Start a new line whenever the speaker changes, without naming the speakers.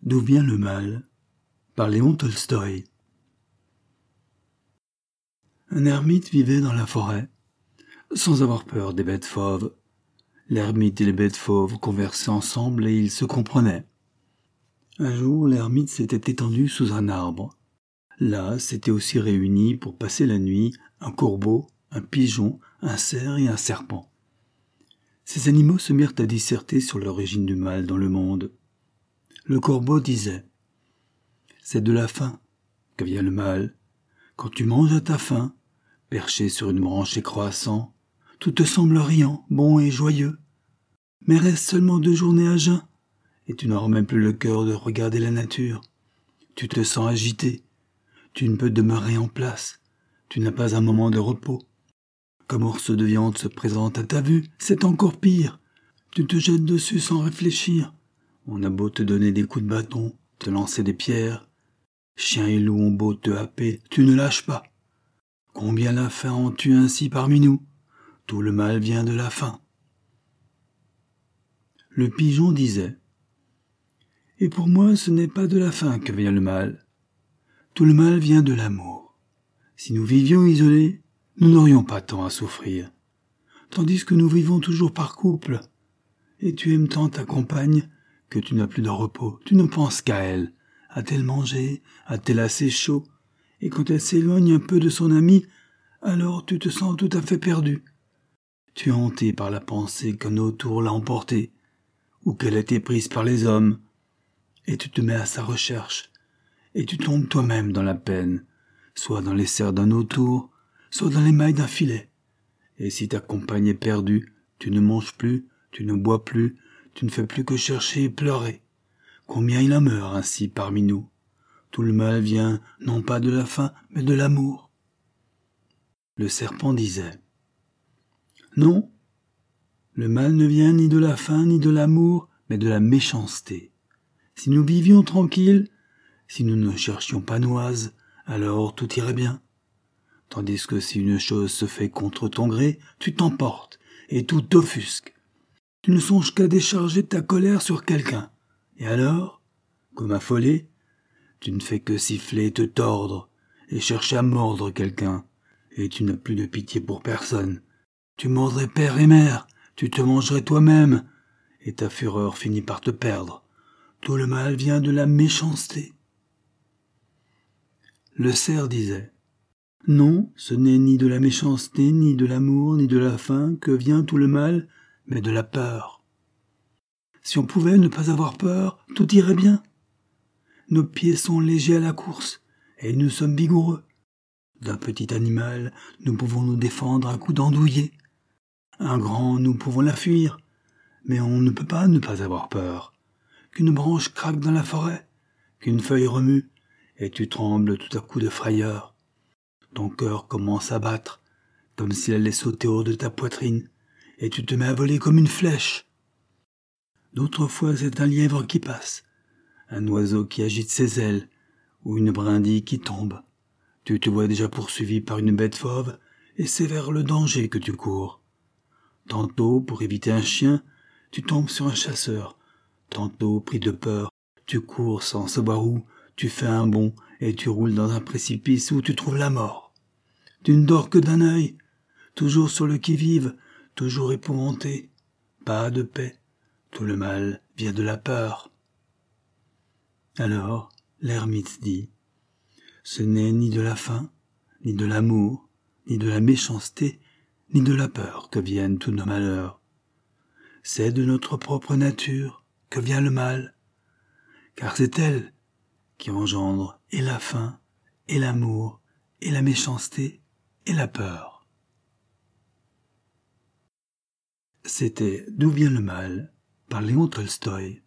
D'où vient le mal par Léon Tolstoï. Un ermite vivait dans la forêt, sans avoir peur des bêtes fauves. L'ermite et les bêtes fauves conversaient ensemble et ils se comprenaient. Un jour, l'ermite s'était étendu sous un arbre. Là s'étaient aussi réunis pour passer la nuit un corbeau, un pigeon, un cerf et un serpent. Ces animaux se mirent à disserter sur l'origine du mal dans le monde. Le corbeau disait « C'est de la faim que vient le mal. Quand tu manges à ta faim, perché sur une branche et croissant, tout te semble riant, bon et joyeux. Mais reste seulement 2 journées à jeun, et tu n'auras même plus le cœur de regarder la nature. Tu te sens agité, tu ne peux demeurer en place, tu n'as pas un moment de repos. Comme morceau de viande se présente à ta vue, c'est encore pire. Tu te jettes dessus sans réfléchir. On a beau te donner des coups de bâton, te lancer des pierres. Chiens et loups ont beau te happer, tu ne lâches pas. Combien la faim en tue ainsi parmi nous? Tout le mal vient de la faim. Le pigeon disait « Et pour moi, ce n'est pas de la faim que vient le mal. Tout le mal vient de l'amour. Si nous vivions isolés, nous n'aurions pas tant à souffrir. Tandis que nous vivons toujours par couple. Et tu aimes tant ta compagne que tu n'as plus de repos. Tu ne penses qu'à elle. A-t-elle mangé? A-t-elle assez chaud? Et quand elle s'éloigne un peu de son ami, alors tu te sens tout à fait perdu. Tu es hanté par la pensée qu'un autour l'a emportée, ou qu'elle a été prise par les hommes, et tu te mets à sa recherche, et tu tombes toi-même dans la peine, soit dans les serres d'un autour, soit dans les mailles d'un filet. Et si ta compagne est perdue, tu ne manges plus, tu ne bois plus, tu ne fais plus que chercher et pleurer. Combien il en meurt ainsi parmi nous? Tout le mal vient non pas de la faim, mais de l'amour. Le serpent disait « Non, le mal ne vient ni de la faim ni de l'amour, mais de la méchanceté. Si nous vivions tranquilles, si nous ne cherchions pas Noise, alors tout irait bien. Tandis que si une chose se fait contre ton gré, tu t'emportes et tout t'offusque. Tu ne songes qu'à décharger ta colère sur quelqu'un. Et alors, comme affolé, tu ne fais que siffler et te tordre et chercher à mordre quelqu'un. Et tu n'as plus de pitié pour personne. Tu mordrais père et mère, tu te mangerais toi-même, et ta fureur finit par te perdre. Tout le mal vient de la méchanceté. » Le cerf disait « Non, ce n'est ni de la méchanceté, ni de l'amour, ni de la faim que vient tout le mal, mais de la peur. Si on pouvait ne pas avoir peur, tout irait bien. Nos pieds sont légers à la course, et nous sommes vigoureux. D'un petit animal, nous pouvons nous défendre à coups d'andouiller. Un grand, nous pouvons la fuir, mais on ne peut pas ne pas avoir peur. Qu'une branche craque dans la forêt, qu'une feuille remue, et tu trembles tout à coup de frayeur. Ton cœur commence à battre, comme s'il allait sauter hors de ta poitrine, et tu te mets à voler comme une flèche. D'autres fois, c'est un lièvre qui passe, un oiseau qui agite ses ailes, ou une brindille qui tombe. Tu te vois déjà poursuivi par une bête fauve, et c'est vers le danger que tu cours. Tantôt, pour éviter un chien, tu tombes sur un chasseur. Tantôt, pris de peur, tu cours sans savoir où, tu fais un bond, et tu roules dans un précipice où tu trouves la mort. Tu ne dors que d'un œil, toujours sur le qui-vive, toujours épouvanté. Pas de paix, tout le mal vient de la peur. Alors, l'ermite dit « Ce n'est ni de la faim, ni de l'amour, ni de la méchanceté, ni de la peur que viennent tous nos malheurs. C'est de notre propre nature que vient le mal, car c'est elle qui engendre et la faim, et l'amour, et la méchanceté, et la peur. » C'était « D'où vient le mal ?» par Léon Tolstoï.